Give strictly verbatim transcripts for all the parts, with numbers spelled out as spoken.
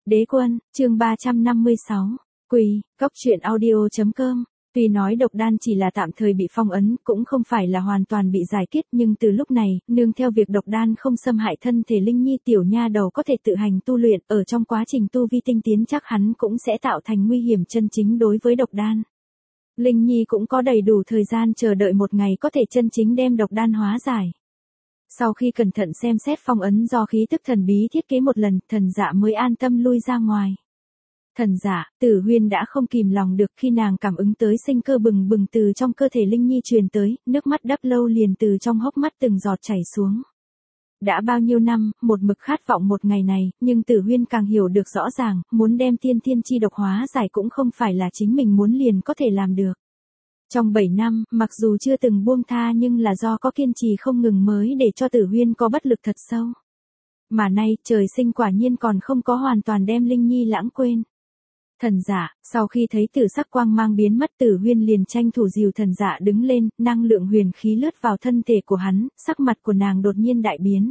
Đế quân, chương ba trăm năm mươi sáu. Quỳ, cốc truyện audio.com. Tuy nói độc đan chỉ là tạm thời bị phong ấn, cũng không phải là hoàn toàn bị giải kết, nhưng từ lúc này, nương theo việc độc đan không xâm hại thân thể Linh Nhi tiểu nha đầu có thể tự hành tu luyện, ở trong quá trình tu vi tinh tiến chắc hắn cũng sẽ tạo thành nguy hiểm chân chính đối với độc đan. Linh Nhi cũng có đầy đủ thời gian chờ đợi một ngày có thể chân chính đem độc đan hóa giải. Sau khi cẩn thận xem xét phong ấn do khí tức thần bí thiết kế một lần, thần dạ mới an tâm lui ra ngoài. Thần dạ, Tử Huyên đã không kìm lòng được khi nàng cảm ứng tới sinh cơ bừng bừng từ trong cơ thể Linh Nhi truyền tới, nước mắt đắp lâu liền từ trong hốc mắt từng giọt chảy xuống. Đã bao nhiêu năm, một mực khát vọng một ngày này, nhưng Tử Huyên càng hiểu được rõ ràng, muốn đem tiên thiên chi độc hóa giải cũng không phải là chính mình muốn liền có thể làm được. Trong bảy năm, mặc dù chưa từng buông tha nhưng là do có kiên trì không ngừng mới để cho Tử Huyên có bất lực thật sâu. Mà nay, trời sinh quả nhiên còn không có hoàn toàn đem Linh Nhi lãng quên. Thần dạ, sau khi thấy tử sắc quang mang biến mất, Tử Huyên liền tranh thủ dìu thần dạ đứng lên, năng lượng huyền khí lướt vào thân thể của hắn, sắc mặt của nàng đột nhiên đại biến.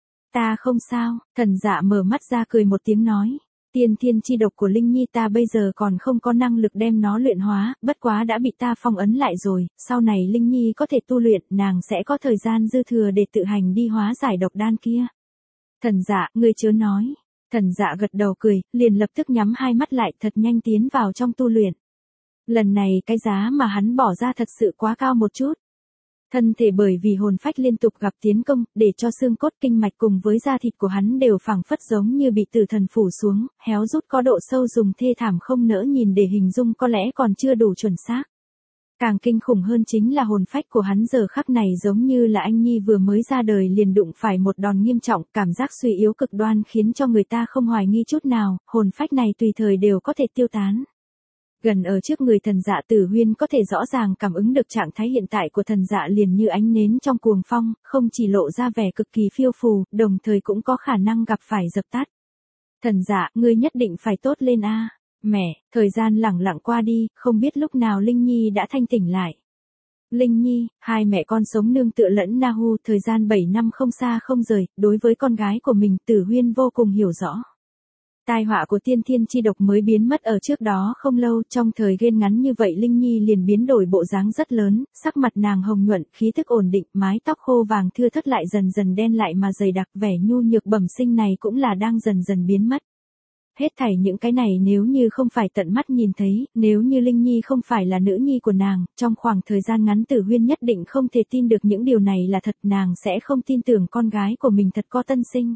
Ta không sao, thần dạ mở mắt ra cười một tiếng nói. Tiên thiên chi độc của Linh Nhi ta bây giờ còn không có năng lực đem nó luyện hóa, bất quá đã bị ta phong ấn lại rồi, sau này Linh Nhi có thể tu luyện, nàng sẽ có thời gian dư thừa để tự hành đi hóa giải độc đan kia. Thần dạ, ngươi chớ nói. Thần dạ gật đầu cười, liền lập tức nhắm hai mắt lại thật nhanh tiến vào trong tu luyện. Lần này cái giá mà hắn bỏ ra thật sự quá cao một chút. Thân thể bởi vì hồn phách liên tục gặp tiến công, để cho xương cốt kinh mạch cùng với da thịt của hắn đều phảng phất giống như bị tử thần phủ xuống, héo rút có độ sâu dùng thê thảm không nỡ nhìn để hình dung có lẽ còn chưa đủ chuẩn xác. Càng kinh khủng hơn chính là hồn phách của hắn giờ khắc này giống như là anh nhi vừa mới ra đời liền đụng phải một đòn nghiêm trọng, cảm giác suy yếu cực đoan khiến cho người ta không hoài nghi chút nào, hồn phách này tùy thời đều có thể tiêu tán. Gần ở trước người thần dạ, Tử Huyên có thể rõ ràng cảm ứng được trạng thái hiện tại của thần dạ liền như ánh nến trong cuồng phong, không chỉ lộ ra vẻ cực kỳ phiêu phù, đồng thời cũng có khả năng gặp phải dập tắt. Thần dạ, ngươi nhất định phải tốt lên a. Mẹ, thời gian lẳng lặng qua đi, không biết lúc nào Linh Nhi đã thanh tỉnh lại. Linh Nhi, hai mẹ con sống nương tựa lẫn Nahu, thời gian bảy năm không xa không rời, đối với con gái của mình, Tử Huyên vô cùng hiểu rõ. Tai họa của tiên thiên chi độc mới biến mất ở trước đó không lâu, trong thời gian ngắn như vậy Linh Nhi liền biến đổi bộ dáng rất lớn, sắc mặt nàng hồng nhuận, khí thức ổn định, mái tóc khô vàng thưa thớt lại dần dần đen lại mà dày đặc, vẻ nhu nhược bẩm sinh này cũng là đang dần dần biến mất. Hết thảy những cái này nếu như không phải tận mắt nhìn thấy, nếu như Linh Nhi không phải là nữ nhi của nàng, trong khoảng thời gian ngắn Tử Huyên nhất định không thể tin được những điều này là thật, nàng sẽ không tin tưởng con gái của mình thật có tân sinh.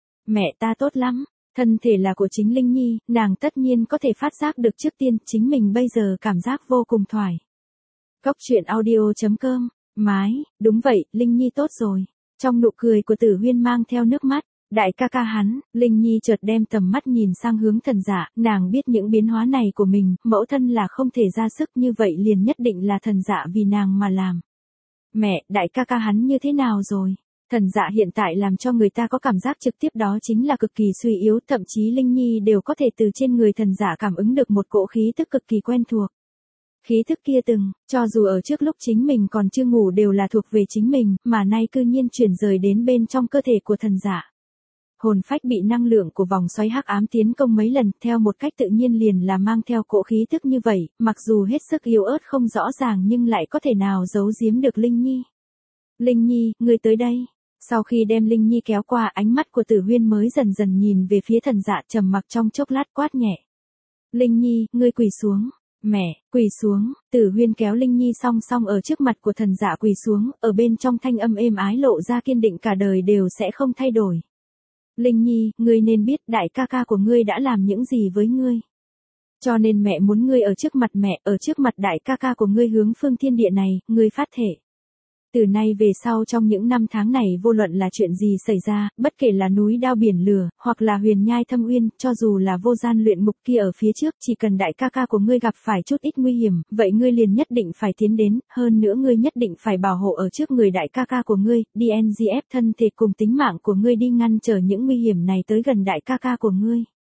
Mẹ ta tốt lắm, thân thể là của chính Linh Nhi, nàng tất nhiên có thể phát giác được trước tiên, chính mình bây giờ cảm giác vô cùng thoải. Cốc truyện audio.com, mái, đúng vậy, Linh Nhi tốt rồi. Trong nụ cười của Tử Huyên mang theo nước mắt. Đại ca ca hắn, Linh Nhi chợt đem tầm mắt nhìn sang hướng thần dạ, nàng biết những biến hóa này của mình, mẫu thân là không thể ra sức như vậy liền nhất định là thần dạ vì nàng mà làm. Mẹ, đại ca ca hắn như thế nào rồi? Thần dạ hiện tại làm cho người ta có cảm giác trực tiếp đó chính là cực kỳ suy yếu, thậm chí Linh Nhi đều có thể từ trên người thần dạ cảm ứng được một cỗ khí tức cực kỳ quen thuộc. Khí thức kia từng, cho dù ở trước lúc chính mình còn chưa ngủ đều là thuộc về chính mình, mà nay cư nhiên chuyển rời đến bên trong cơ thể của thần dạ. Hồn phách bị năng lượng của vòng xoáy hắc ám tiến công mấy lần, theo một cách tự nhiên liền là mang theo cỗ khí tức như vậy, mặc dù hết sức yếu ớt không rõ ràng nhưng lại có thể nào giấu giếm được Linh Nhi. Linh Nhi, ngươi tới đây. Sau khi đem Linh Nhi kéo qua, ánh mắt của Tử Huyên mới dần dần nhìn về phía thần dạ, trầm mặc trong chốc lát quát nhẹ. Linh Nhi, ngươi quỳ xuống. Mẹ, quỳ xuống. Tử Huyên kéo Linh Nhi song song ở trước mặt của thần dạ quỳ xuống, ở bên trong thanh âm êm ái lộ ra kiên định cả đời đều sẽ không thay đổi. Linh Nhi, ngươi nên biết đại ca ca của ngươi đã làm những gì với ngươi. Cho nên mẹ muốn ngươi ở trước mặt mẹ, ở trước mặt đại ca ca của ngươi hướng phương thiên địa này, ngươi phát thể. Từ nay về sau trong những năm tháng này vô luận là chuyện gì xảy ra, bất kể là núi đao biển lửa, hoặc là huyền nhai thâm uyên, cho dù là vô gian luyện ngục kia ở phía trước, chỉ cần đại ca ca của ngươi gặp phải chút ít nguy hiểm, vậy ngươi liền nhất định phải tiến đến, hơn nữa ngươi nhất định phải bảo hộ ở trước người đại ca ca của ngươi, đi en giê ép thân thể cùng tính mạng của ngươi đi ngăn trở những nguy hiểm này tới gần đại ca ca của ngươi.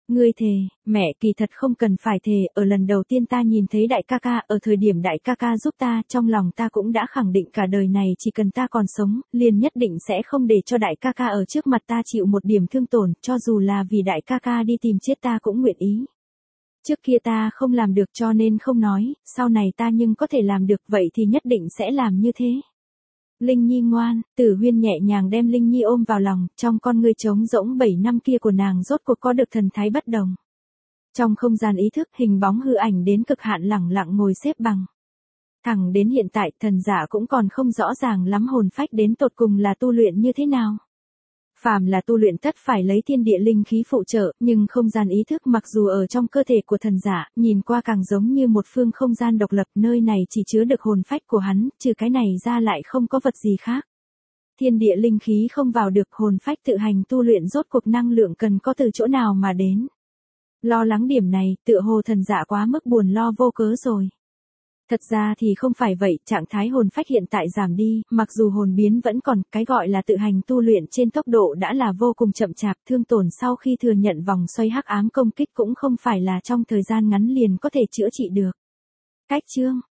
Ngươi thề, mẹ kỳ thật không cần phải thề, ở lần đầu tiên ta nhìn thấy đại ca ca, ở thời điểm đại ca ca giúp ta, trong lòng ta cũng đã khẳng định cả đời này chỉ cần ta còn sống, liền nhất định sẽ không để cho đại ca ca ở trước mặt ta chịu một điểm thương tổn, cho dù là vì đại ca ca đi tìm chết ta cũng nguyện ý. Trước kia ta không làm được cho nên không nói, sau này ta nhưng có thể làm được, vậy thì nhất định sẽ làm như thế. Linh Nhi ngoan, Tử Huyên nhẹ nhàng đem Linh Nhi ôm vào lòng, trong con ngươi trống rỗng bảy năm kia của nàng rốt cuộc có được thần thái bất đồng. Trong không gian ý thức, hình bóng hư ảnh đến cực hạn lẳng lặng ngồi xếp bằng. Thẳng đến hiện tại, thần giả cũng còn không rõ ràng lắm hồn phách đến tột cùng là tu luyện như thế nào. Phàm là tu luyện tất phải lấy thiên địa linh khí phụ trợ, nhưng không gian ý thức mặc dù ở trong cơ thể của thần giả, nhìn qua càng giống như một phương không gian độc lập, nơi này chỉ chứa được hồn phách của hắn, trừ cái này ra lại không có vật gì khác. Thiên địa linh khí không vào được, hồn phách tự hành tu luyện rốt cuộc năng lượng cần có từ chỗ nào mà đến. Lo lắng điểm này, tựa hồ thần giả quá mức buồn lo vô cớ rồi. Thật ra thì không phải vậy, trạng thái hồn phách hiện tại giảm đi, mặc dù hồn biến vẫn còn, cái gọi là tự hành tu luyện trên tốc độ đã là vô cùng chậm chạp, thương tổn sau khi thừa nhận vòng xoay hắc ám công kích cũng không phải là trong thời gian ngắn liền có thể chữa trị được. Cách chương